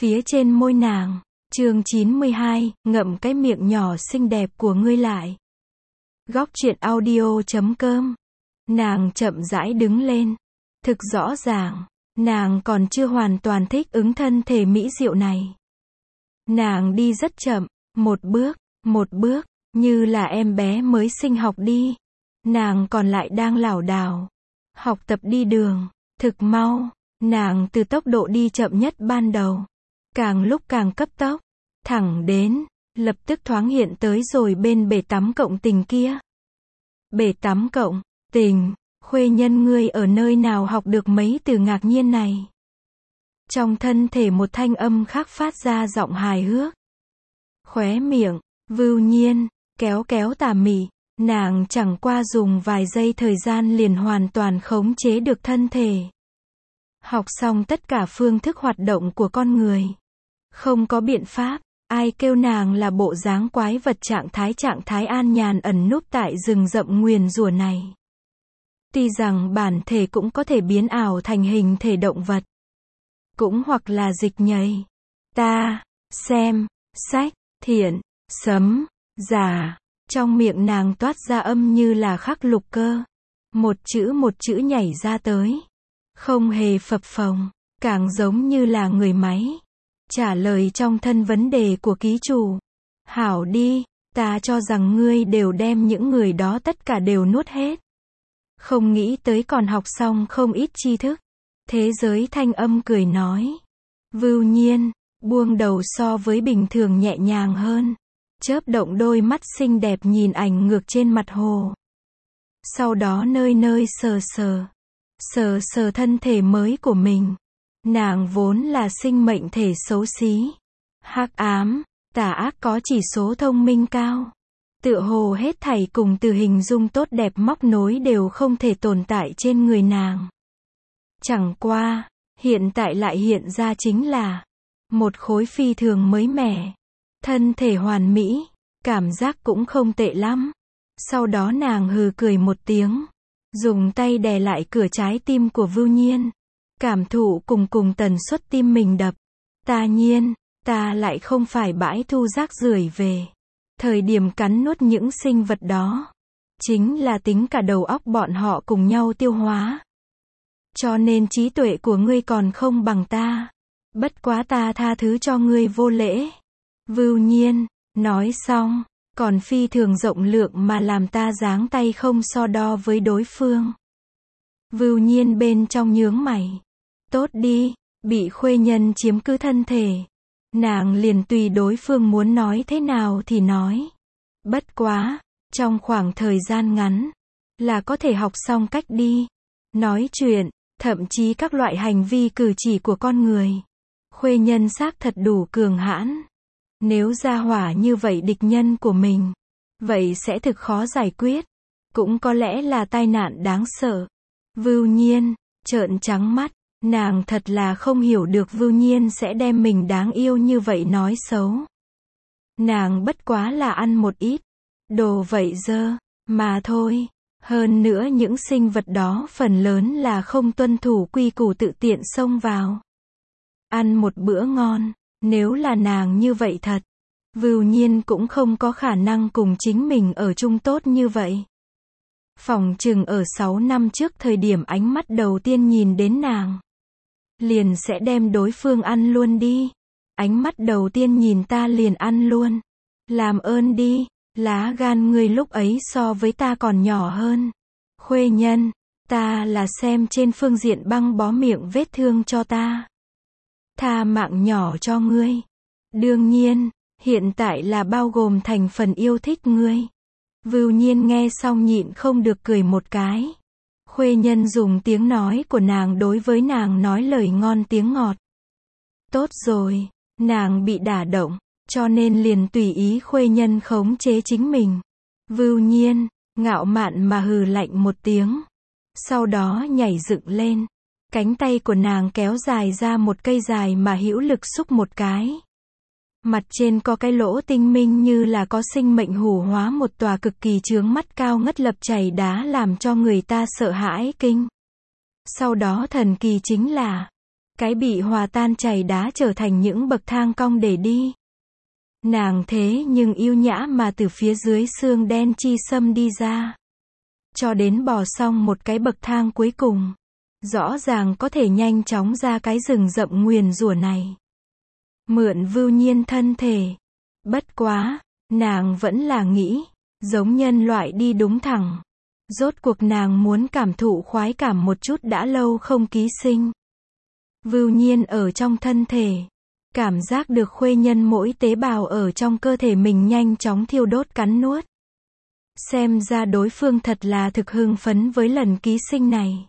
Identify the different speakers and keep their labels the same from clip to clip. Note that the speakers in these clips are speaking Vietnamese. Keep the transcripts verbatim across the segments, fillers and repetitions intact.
Speaker 1: phía trên môi nàng. Chương chín mươi hai, ngậm cái miệng nhỏ xinh đẹp của ngươi lại. Góc truyện audio chấm com. Nàng chậm rãi đứng lên. Thực rõ ràng, nàng còn chưa hoàn toàn thích ứng thân thể mỹ diệu này. Nàng đi rất chậm, một bước, một bước, như là em bé mới sinh học đi. Nàng còn lại đang lảo đảo, học tập đi đường, thực mau, nàng từ tốc độ đi chậm nhất ban đầu, càng lúc càng cấp tốc, thẳng đến, lập tức thoáng hiện tới rồi bên bể tắm cộng tình kia. Bể tắm cộng tình, khuê nhân ngươi ở nơi nào học được mấy từ ngạc nhiên này? Trong thân thể một thanh âm khác phát ra giọng hài hước. Khóe miệng, Vưu Nhiên, kéo kéo tà mị, nàng chẳng qua dùng vài giây thời gian liền hoàn toàn khống chế được thân thể. Học xong tất cả phương thức hoạt động của con người. Không có biện pháp, ai kêu nàng là bộ dáng quái vật trạng thái trạng thái an nhàn ẩn núp tại rừng rậm nguyền rủa này. Tuy rằng bản thể cũng có thể biến ảo thành hình thể động vật. Cũng hoặc là dịch nhầy. Ta, xem, sách, thiện, sấm, giả. Trong miệng nàng toát ra âm như là khắc lục cơ. Một chữ một chữ nhảy ra tới. Không hề phập phồng, càng giống như là người máy. Trả lời trong thân vấn đề của ký chủ. Hảo đi, ta cho rằng ngươi đều đem những người đó tất cả đều nuốt hết. Không nghĩ tới còn học xong không ít tri thức. Thế giới thanh âm cười nói. Vưu Nhiên, buông đầu so với bình thường nhẹ nhàng hơn. Chớp động đôi mắt xinh đẹp nhìn ảnh ngược trên mặt hồ. Sau đó nơi nơi sờ sờ. Sờ sờ thân thể mới của mình. Nàng vốn là sinh mệnh thể xấu xí. Hắc ám, tà ác có chỉ số thông minh cao. Tựa hồ hết thảy cùng từ hình dung tốt đẹp móc nối đều không thể tồn tại trên người nàng. Chẳng qua, hiện tại lại hiện ra chính là một khối phi thường mới mẻ. Thân thể hoàn mỹ, cảm giác cũng không tệ lắm. Sau đó nàng hừ cười một tiếng. Dùng tay đè lại cửa trái tim của Vưu Nhiên. Cảm thụ cùng cùng tần suất tim mình đập. Ta nhiên, ta lại không phải bãi thu rác rưởi về. Thời điểm cắn nuốt những sinh vật đó. Chính là tính cả đầu óc bọn họ cùng nhau tiêu hóa. Cho nên trí tuệ của ngươi còn không bằng ta. Bất quá ta tha thứ cho ngươi vô lễ. Vưu Nhiên, nói xong, còn phi thường rộng lượng mà làm ta giáng tay không so đo với đối phương. Vưu Nhiên bên trong nhướng mày. Tốt đi, bị khuê nhân chiếm cứ thân thể. Nàng liền tùy đối phương muốn nói thế nào thì nói. Bất quá, trong khoảng thời gian ngắn, là có thể học xong cách đi. Nói chuyện, thậm chí các loại hành vi cử chỉ của con người. Khuê nhân xác thật đủ cường hãn. Nếu ra hỏa như vậy địch nhân của mình, vậy sẽ thực khó giải quyết. Cũng có lẽ là tai nạn đáng sợ. Vưu Nhiên, trợn trắng mắt, nàng thật là không hiểu được Vưu Nhiên sẽ đem mình đáng yêu như vậy nói xấu. Nàng bất quá là ăn một ít đồ vậy dơ, mà thôi. Hơn nữa những sinh vật đó phần lớn là không tuân thủ quy củ tự tiện xông vào. Ăn một bữa ngon, nếu là nàng như vậy thật, Vưu Nhiên cũng không có khả năng cùng chính mình ở chung tốt như vậy. Phỏng chừng ở sáu năm trước thời điểm ánh mắt đầu tiên nhìn đến nàng, liền sẽ đem đối phương ăn luôn đi. Ánh mắt đầu tiên nhìn ta liền ăn luôn. Làm ơn đi, lá gan ngươi lúc ấy so với ta còn nhỏ hơn. Khuê nhân, ta là xem trên phương diện băng bó miệng vết thương cho ta. Tha mạng nhỏ cho ngươi. Đương nhiên, hiện tại là bao gồm thành phần yêu thích ngươi. Vưu Nhiên nghe xong nhịn không được cười một cái. Khuê nhân dùng tiếng nói của nàng đối với nàng nói lời ngon tiếng ngọt. Tốt rồi, nàng bị đả động, cho nên liền tùy ý khuê nhân khống chế chính mình. Vưu Nhiên, ngạo mạn mà hừ lạnh một tiếng. Sau đó nhảy dựng lên. Cánh tay của nàng kéo dài ra một cây dài mà hữu lực xúc một cái. Mặt trên có cái lỗ tinh minh như là có sinh mệnh hủ hóa một tòa cực kỳ chướng mắt cao ngất lập chảy đá làm cho người ta sợ hãi kinh. Sau đó thần kỳ chính là, cái bị hòa tan chảy đá trở thành những bậc thang cong để đi. Nàng thế nhưng yêu nhã mà từ phía dưới xương đen chi sâm đi ra. Cho đến bò xong một cái bậc thang cuối cùng. Rõ ràng có thể nhanh chóng ra cái rừng rậm nguyền rủa này. Mượn Vưu Nhiên thân thể. Bất quá, nàng vẫn là nghĩ, giống nhân loại đi đúng thẳng. Rốt cuộc nàng muốn cảm thụ khoái cảm một chút đã lâu không ký sinh. Vưu Nhiên ở trong thân thể. Cảm giác được khuê nhân mỗi tế bào ở trong cơ thể mình nhanh chóng thiêu đốt cắn nuốt. Xem ra đối phương thật là thực hưng phấn với lần ký sinh này.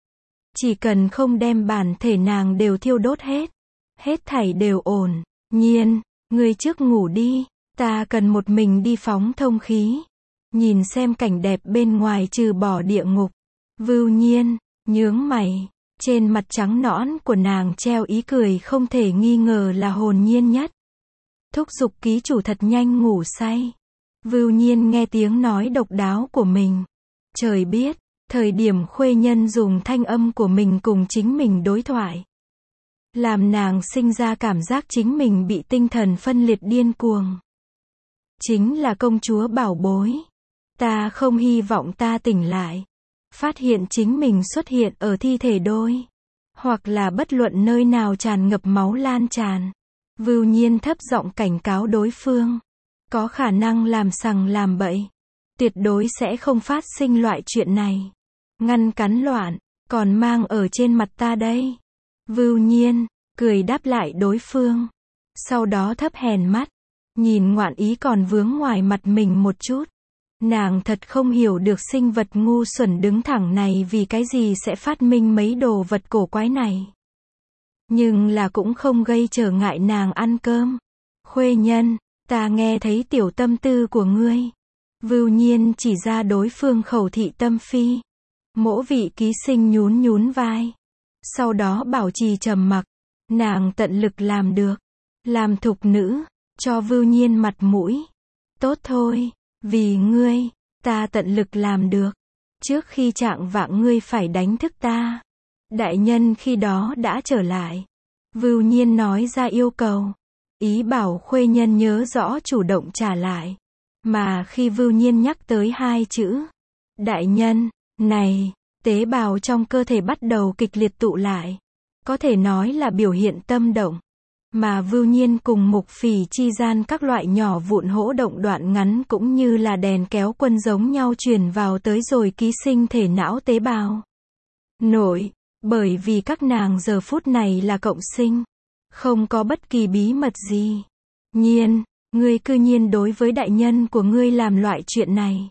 Speaker 1: Chỉ cần không đem bản thể nàng đều thiêu đốt hết. Hết thảy đều ổn. Nhiên, ngươi trước ngủ đi. Ta cần một mình đi phóng thông khí. Nhìn xem cảnh đẹp bên ngoài trừ bỏ địa ngục. Vưu Nhiên, nhướng mày. Trên mặt trắng nõn của nàng treo ý cười không thể nghi ngờ là hồn nhiên nhất. Thúc giục ký chủ thật nhanh ngủ say. Vưu Nhiên nghe tiếng nói độc đáo của mình. Trời biết, thời điểm khuê nhân dùng thanh âm của mình cùng chính mình đối thoại. Làm nàng sinh ra cảm giác chính mình bị tinh thần phân liệt điên cuồng. Chính là công chúa bảo bối. Ta không hy vọng ta tỉnh lại. Phát hiện chính mình xuất hiện ở thi thể đôi. Hoặc là bất luận nơi nào tràn ngập máu lan tràn. Vưu Nhiên thấp giọng cảnh cáo đối phương. Có khả năng làm sằng làm bậy. Tuyệt đối sẽ không phát sinh loại chuyện này. Ngăn cắn loạn, còn mang ở trên mặt ta đây. Vưu Nhiên, cười đáp lại đối phương. Sau đó thấp hèn mắt. Nhìn ngoạn ý còn vướng ngoài mặt mình một chút. Nàng thật không hiểu được sinh vật ngu xuẩn đứng thẳng này vì cái gì sẽ phát minh mấy đồ vật cổ quái này. Nhưng là cũng không gây trở ngại nàng ăn cơm. Khuê nhân, ta nghe thấy tiểu tâm tư của ngươi. Vưu Nhiên chỉ ra đối phương khẩu thị tâm phi. Mỗ vị ký sinh nhún nhún vai. Sau đó bảo trì trầm mặc. Nàng tận lực làm được. Làm thục nữ, cho Vưu Nhiên mặt mũi. Tốt thôi. Vì ngươi, ta tận lực làm được. Trước khi trạng vạng ngươi phải đánh thức ta. Đại nhân khi đó đã trở lại. Vưu Nhiên nói ra yêu cầu. Ý bảo khuê nhân nhớ rõ chủ động trả lại. Mà khi Vưu Nhiên nhắc tới hai chữ. Đại nhân, này, tế bào trong cơ thể bắt đầu kịch liệt tụ lại. Có thể nói là biểu hiện tâm động. Mà Vưu Nhiên cùng Mục Phỉ chi gian các loại nhỏ vụn hỗ động đoạn ngắn cũng như là đèn kéo quân giống nhau truyền vào tới rồi ký sinh thể não tế bào. Nội, bởi vì các nàng giờ phút này là cộng sinh. Không có bất kỳ bí mật gì. Nhiên, ngươi cư nhiên đối với đại nhân của ngươi làm loại chuyện này.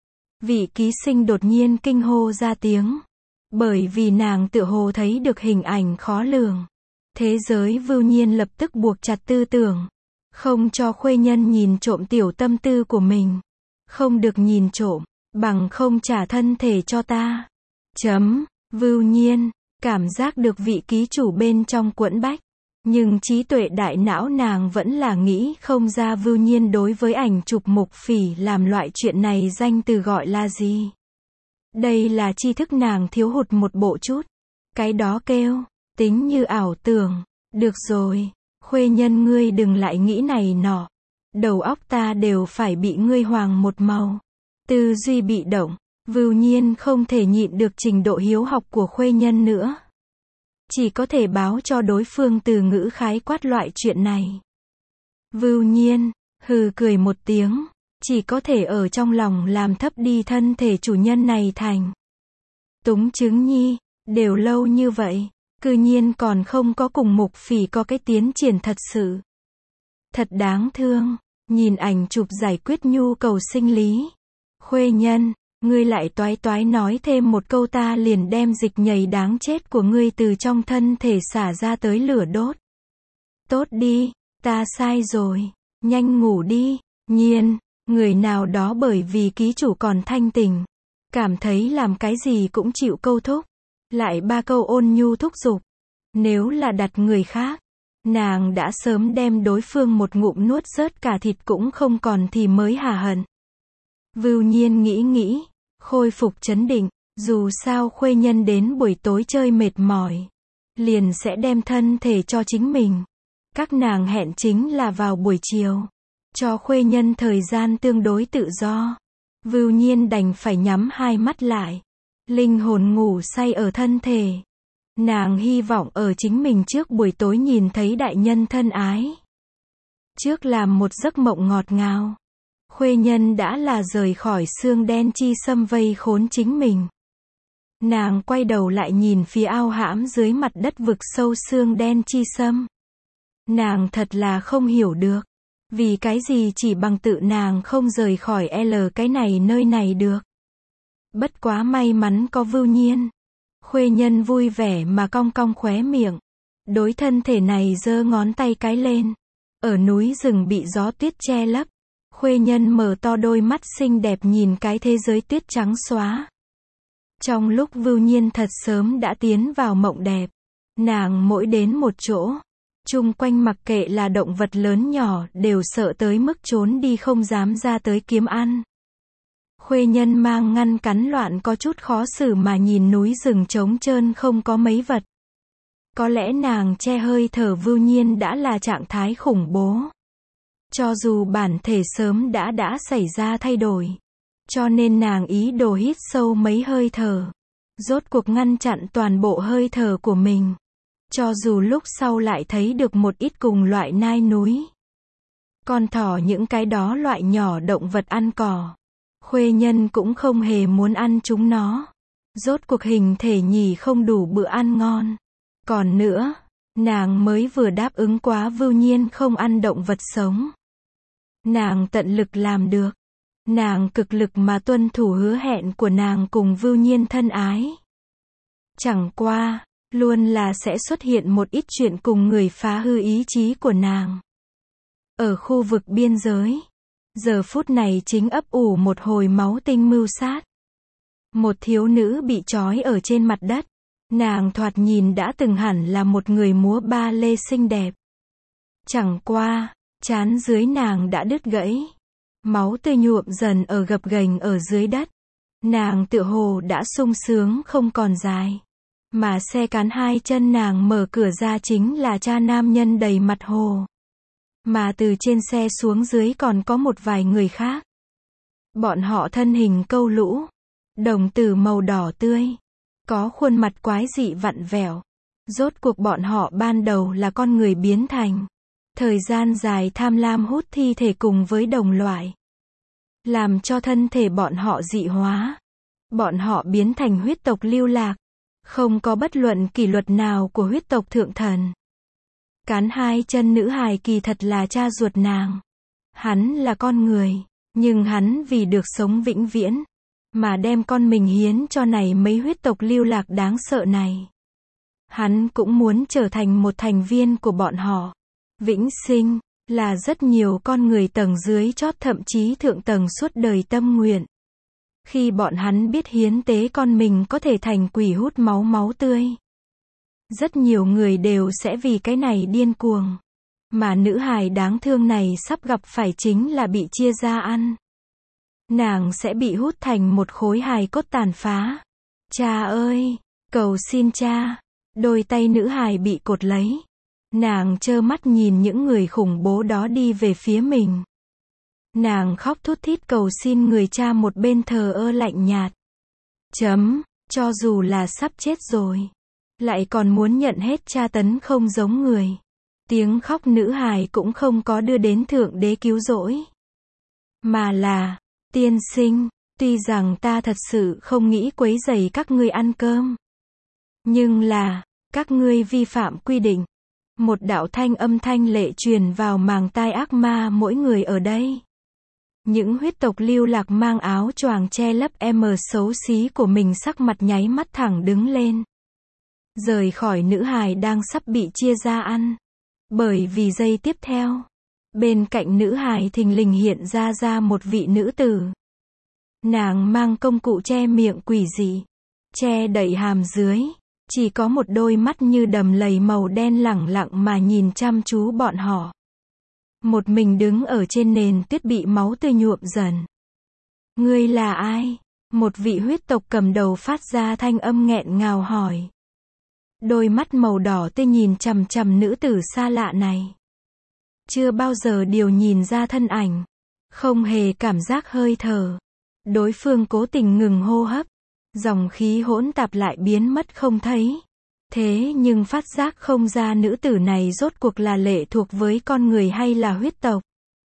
Speaker 1: Vị ký sinh đột nhiên kinh hô ra tiếng. Bởi vì nàng tựa hồ thấy được hình ảnh khó lường. Thế giới Vưu Nhiên lập tức buộc chặt tư tưởng. Không cho khuê nhân nhìn trộm tiểu tâm tư của mình. Không được nhìn trộm, bằng không trả thân thể cho ta. Chấm, Vưu Nhiên, cảm giác được vị ký chủ bên trong quẫn bách. Nhưng trí tuệ đại não nàng vẫn là nghĩ không ra Vưu Nhiên đối với ảnh chụp Mục Phỉ làm loại chuyện này danh từ gọi là gì. Đây là tri thức nàng thiếu hụt một bộ chút. Cái đó kêu, tính như ảo tưởng. Được rồi, khuê nhân ngươi đừng lại nghĩ này nọ. Đầu óc ta đều phải bị ngươi hoàng một màu. Tư duy bị động, Vưu Nhiên không thể nhịn được trình độ hiếu học của khuê nhân nữa. Chỉ có thể báo cho đối phương từ ngữ khái quát loại chuyện này. Vưu Nhiên, hừ cười một tiếng, chỉ có thể ở trong lòng làm thấp đi thân thể chủ nhân này thành. Túng chứng nhi, đều lâu như vậy, cư nhiên còn không có cùng Mục Phỉ có cái tiến triển thật sự. Thật đáng thương, nhìn ảnh chụp giải quyết nhu cầu sinh lý. Khuê nhân, ngươi lại toái toái nói thêm một câu ta liền đem dịch nhầy đáng chết của ngươi từ trong thân thể xả ra tới lửa đốt. Tốt đi, ta sai rồi, nhanh ngủ đi. Nhiên, người nào đó bởi vì ký chủ còn thanh tình, cảm thấy làm cái gì cũng chịu câu thúc, lại ba câu ôn nhu thúc giục. Nếu là đặt người khác, nàng đã sớm đem đối phương một ngụm nuốt rớt cả thịt cũng không còn thì mới hả hận. Vưu Nhiên nghĩ nghĩ, khôi phục trấn định, dù sao khuê nhân đến buổi tối chơi mệt mỏi. liền sẽ đem thân thể cho chính mình. Các nàng hẹn chính là vào buổi chiều, cho khuê nhân thời gian tương đối tự do. Vưu Nhiên đành phải nhắm hai mắt lại, linh hồn ngủ say ở thân thể. Nàng hy vọng ở chính mình trước buổi tối nhìn thấy đại nhân thân ái. Trước làm một giấc mộng ngọt ngào, khuê nhân đã là rời khỏi xương đen chi xâm vây khốn chính mình. Nàng quay đầu lại nhìn phía ao hãm dưới mặt đất vực sâu xương đen chi xâm. Nàng thật là không hiểu được, vì cái gì chỉ bằng tự nàng không rời khỏi L cái này nơi này được. Bất quá may mắn có Vưu Nhiên. Khuê nhân vui vẻ mà cong cong khóe miệng, đối thân thể này giơ ngón tay cái lên. Ở núi rừng bị gió tuyết che lấp, khuê nhân mở to đôi mắt xinh đẹp nhìn cái thế giới tuyết trắng xóa. Trong lúc Vưu Nhiên thật sớm đã tiến vào mộng đẹp, nàng mỗi đến một chỗ, chung quanh mặc kệ là động vật lớn nhỏ đều sợ tới mức trốn đi không dám ra tới kiếm ăn. Khuê nhân mang ngăn cắn loạn có chút khó xử mà nhìn núi rừng trống trơn không có mấy vật. Có lẽ nàng che hơi thở Vưu Nhiên đã là trạng thái khủng bố. Cho dù bản thể sớm đã đã xảy ra thay đổi. Cho nên nàng ý đồ hít sâu mấy hơi thở. Rốt cuộc ngăn chặn toàn bộ hơi thở của mình. Cho dù lúc sau lại thấy được một ít cùng loại nai núi, con thỏ những cái đó loại nhỏ động vật ăn cỏ. Khuê nhân cũng không hề muốn ăn chúng nó. Rốt cuộc hình thể nhì không đủ bữa ăn ngon. Còn nữa, nàng mới vừa đáp ứng quá Vưu Nhiên không ăn động vật sống. Nàng tận lực làm được. Nàng cực lực mà tuân thủ hứa hẹn của nàng cùng Vưu Nhiên thân ái. Chẳng qua, luôn là sẽ xuất hiện một ít chuyện cùng người phá hư ý chí của nàng. Ở khu vực biên giới, giờ phút này chính ấp ủ một hồi máu tinh mưu sát. Một thiếu nữ bị trói ở trên mặt đất. Nàng thoạt nhìn đã từng hẳn là một người múa ba lê xinh đẹp. Chẳng qua, trán dưới nàng đã đứt gãy. Máu tươi nhuộm dần ở gập ghềnh ở dưới đất. Nàng tựa hồ đã sung sướng không còn dài. Mà xe cán hai chân nàng mở cửa ra chính là cha nam nhân đầy mặt hồ. Mà từ trên xe xuống dưới còn có một vài người khác. Bọn họ thân hình câu lũ, đồng tử màu đỏ tươi, có khuôn mặt quái dị vặn vẹo. Rốt cuộc bọn họ ban đầu là con người biến thành. Thời gian dài tham lam hút thi thể cùng với đồng loại, làm cho thân thể bọn họ dị hóa. Bọn họ biến thành huyết tộc lưu lạc. Không có bất luận kỷ luật nào của huyết tộc thượng thần. Cán hai chân nữ hài kỳ thật là cha ruột nàng. Hắn là con người, nhưng hắn vì được sống vĩnh viễn, mà đem con mình hiến cho này mấy huyết tộc lưu lạc đáng sợ này. Hắn cũng muốn trở thành một thành viên của bọn họ. Vĩnh sinh, là rất nhiều con người tầng dưới chót thậm chí thượng tầng suốt đời tâm nguyện. Khi bọn hắn biết hiến tế con mình có thể thành quỷ hút máu máu tươi. Rất nhiều người đều sẽ vì cái này điên cuồng. Mà nữ hài đáng thương này sắp gặp phải chính là bị chia ra ăn. Nàng sẽ bị hút thành một khối hài cốt tàn phá. Cha ơi! Cầu xin cha! Đôi tay nữ hài bị cột lấy. Nàng trơ mắt nhìn những người khủng bố đó đi về phía mình. Nàng khóc thút thít cầu xin người cha một bên thờ ơ lạnh nhạt. Chấm, cho dù là sắp chết rồi, lại còn muốn nhận hết tra tấn không giống người. Tiếng khóc nữ hài cũng không có đưa đến thượng đế cứu rỗi. Mà là, tiên sinh, tuy rằng ta thật sự không nghĩ quấy rầy các ngươi ăn cơm. Nhưng là, các ngươi vi phạm quy định. Một đạo thanh âm thanh lệ truyền vào màng tai ác ma mỗi người ở đây. Những huyết tộc lưu lạc mang áo choàng che lấp em xấu xí của mình sắc mặt nháy mắt thẳng đứng lên. Rời khỏi nữ hài đang sắp bị chia ra ăn. Bởi vì giây tiếp theo, bên cạnh nữ hài thình lình hiện ra ra một vị nữ tử. Nàng mang công cụ che miệng quỷ dị, che đậy hàm dưới, chỉ có một đôi mắt như đầm lầy màu đen lẳng lặng mà nhìn chăm chú bọn họ. Một mình đứng ở trên nền tuyết bị máu tươi nhuộm dần. Ngươi là ai? Một vị huyết tộc cầm đầu phát ra thanh âm nghẹn ngào hỏi. Đôi mắt màu đỏ tươi nhìn chằm chằm nữ tử xa lạ này. Chưa bao giờ điều nhìn ra thân ảnh. Không hề cảm giác hơi thở. Đối phương cố tình ngừng hô hấp. Dòng khí hỗn tạp lại biến mất không thấy. Thế nhưng phát giác không ra nữ tử này rốt cuộc là lệ thuộc với con người hay là huyết tộc.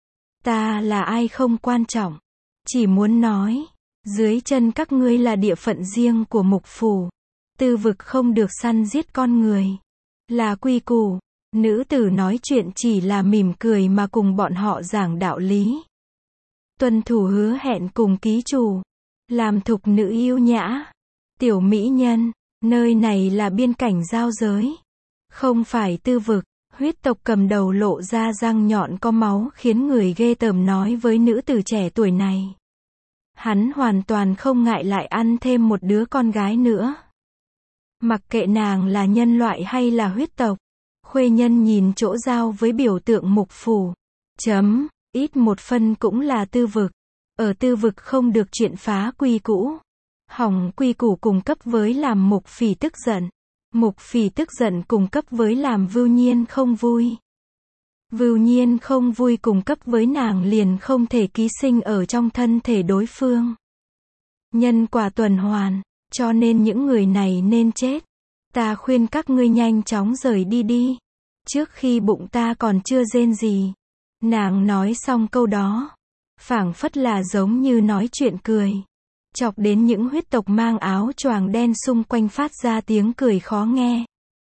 Speaker 1: Ta là ai không quan trọng. Chỉ muốn nói, dưới chân các ngươi là địa phận riêng của mục phủ. Tư vực không được săn giết con người. Là quy củ. Nữ tử nói chuyện chỉ là mỉm cười mà cùng bọn họ giảng đạo lý. Tuân thủ hứa hẹn cùng ký chủ. Làm thục nữ yêu nhã. Tiểu mỹ nhân. Nơi này là biên cảnh giao giới. Không phải tư vực. Huyết tộc cầm đầu lộ ra răng nhọn có máu khiến người ghê tởm nói với nữ tử trẻ tuổi này. Hắn hoàn toàn không ngại lại ăn thêm một đứa con gái nữa. Mặc kệ nàng là nhân loại hay là huyết tộc. Khuê nhân nhìn chỗ giao với biểu tượng mục phủ. Chấm, ít một phân cũng là tư vực. Ở tư vực không được chuyện phá quy cũ. Hỏng quy củ cùng cấp với làm mục phỉ tức giận. Mục phỉ tức giận cùng cấp với làm vưu nhiên không vui. Vưu nhiên không vui cùng cấp với nàng liền không thể ký sinh ở trong thân thể đối phương. Nhân quả tuần hoàn, cho nên những người này nên chết. Ta khuyên các ngươi nhanh chóng rời đi đi. Trước khi bụng ta còn chưa rên gì. Nàng nói xong câu đó. Phảng phất là giống như nói chuyện cười. Chọc đến những huyết tộc mang áo choàng đen xung quanh phát ra tiếng cười khó nghe.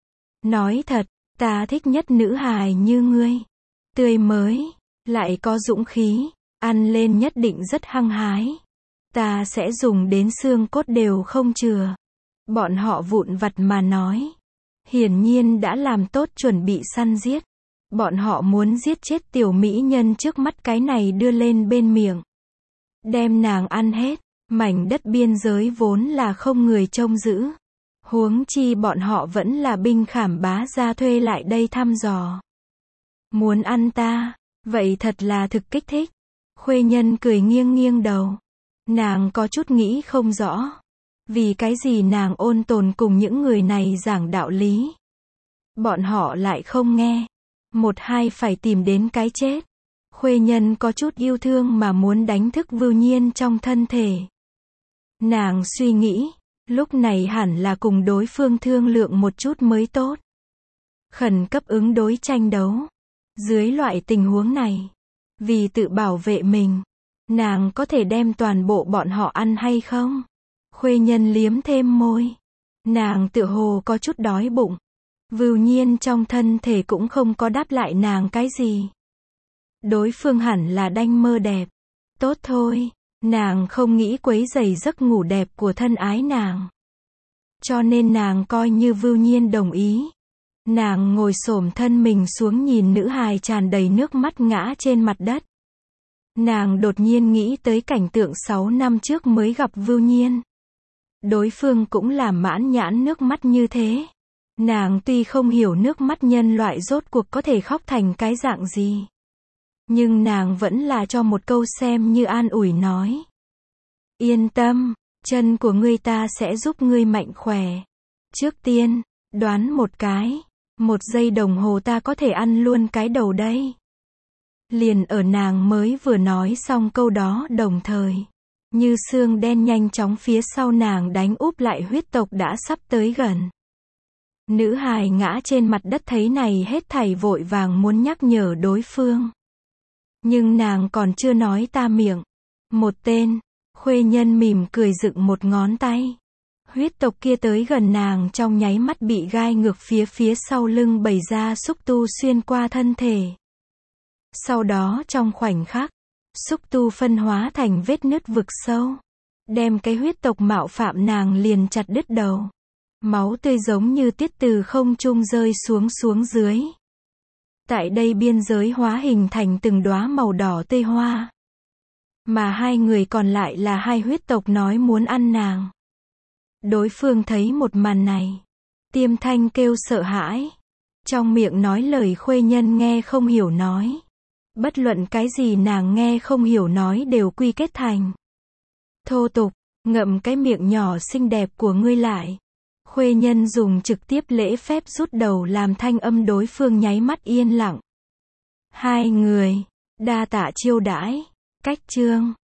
Speaker 1: Nói thật, ta thích nhất nữ hài như ngươi. Tươi mới, lại có dũng khí, ăn lên nhất định rất hăng hái. Ta sẽ dùng đến xương cốt đều không chừa. Bọn họ vụn vặt mà nói. Hiển nhiên đã làm tốt chuẩn bị săn giết. Bọn họ muốn giết chết tiểu mỹ nhân trước mắt cái này đưa lên bên miệng. Đem nàng ăn hết. Mảnh đất biên giới vốn là không người trông giữ. Huống chi bọn họ vẫn là binh khảm bá gia thuê lại đây thăm dò. Muốn ăn ta, vậy thật là thực kích thích. Khuê nhân cười nghiêng nghiêng đầu. Nàng có chút nghĩ không rõ. Vì cái gì nàng ôn tồn cùng những người này giảng đạo lý. Bọn họ lại không nghe. Một hai phải tìm đến cái chết. Khuê nhân có chút yêu thương mà muốn đánh thức vưu nhiên trong thân thể. Nàng suy nghĩ, lúc này hẳn là cùng đối phương thương lượng một chút mới tốt. Khẩn cấp ứng đối tranh đấu. Dưới loại tình huống này, vì tự bảo vệ mình, nàng có thể đem toàn bộ bọn họ ăn hay không? Khuê nhân liếm thêm môi. Nàng tựa hồ có chút đói bụng. Vưu nhiên trong thân thể cũng không có đáp lại nàng cái gì. Đối phương hẳn là đanh mơ đẹp. Tốt thôi. Nàng không nghĩ quấy rầy giấc ngủ đẹp của thân ái nàng. Cho nên nàng coi như vưu nhiên đồng ý. Nàng ngồi xổm thân mình xuống nhìn nữ hài tràn đầy nước mắt ngã trên mặt đất. Nàng đột nhiên nghĩ tới cảnh tượng sáu năm trước mới gặp vưu nhiên. Đối phương cũng làm mãn nhãn nước mắt như thế. Nàng tuy không hiểu nước mắt nhân loại rốt cuộc có thể khóc thành cái dạng gì. Nhưng nàng vẫn là cho một câu xem như an ủi nói. Yên tâm, chân của ngươi ta sẽ giúp ngươi mạnh khỏe. Trước tiên, đoán một cái, một giây đồng hồ ta có thể ăn luôn cái đầu đây. Liền ở nàng mới vừa nói xong câu đó đồng thời. Như xương đen nhanh chóng phía sau nàng đánh úp lại huyết tộc đã sắp tới gần. Nữ hài ngã trên mặt đất thấy này hết thảy vội vàng muốn nhắc nhở đối phương. Nhưng nàng còn chưa nói ta miệng. Một tên, khuê nhân mỉm cười dựng một ngón tay. Huyết tộc kia tới gần nàng trong nháy mắt bị gai ngược phía phía sau lưng bày ra xúc tu xuyên qua thân thể. Sau đó trong khoảnh khắc, xúc tu phân hóa thành vết nứt vực sâu. Đem cái huyết tộc mạo phạm nàng liền chặt đứt đầu. Máu tươi giống như tiết từ không trung rơi xuống xuống dưới. Tại đây biên giới hóa hình thành từng đóa màu đỏ tươi hoa. Mà hai người còn lại là hai huyết tộc nói muốn ăn nàng. Đối phương thấy một màn này. Tiêm thanh kêu sợ hãi. Trong miệng nói lời khuê nhân nghe không hiểu nói. Bất luận cái gì nàng nghe không hiểu nói đều quy kết thành thô tục, ngậm cái miệng nhỏ xinh đẹp của ngươi lại. Khuê nhân dùng trực tiếp lễ phép rút đầu làm thanh âm đối phương nháy mắt yên lặng. Hai người, đa tạ chiêu đãi. Cách chương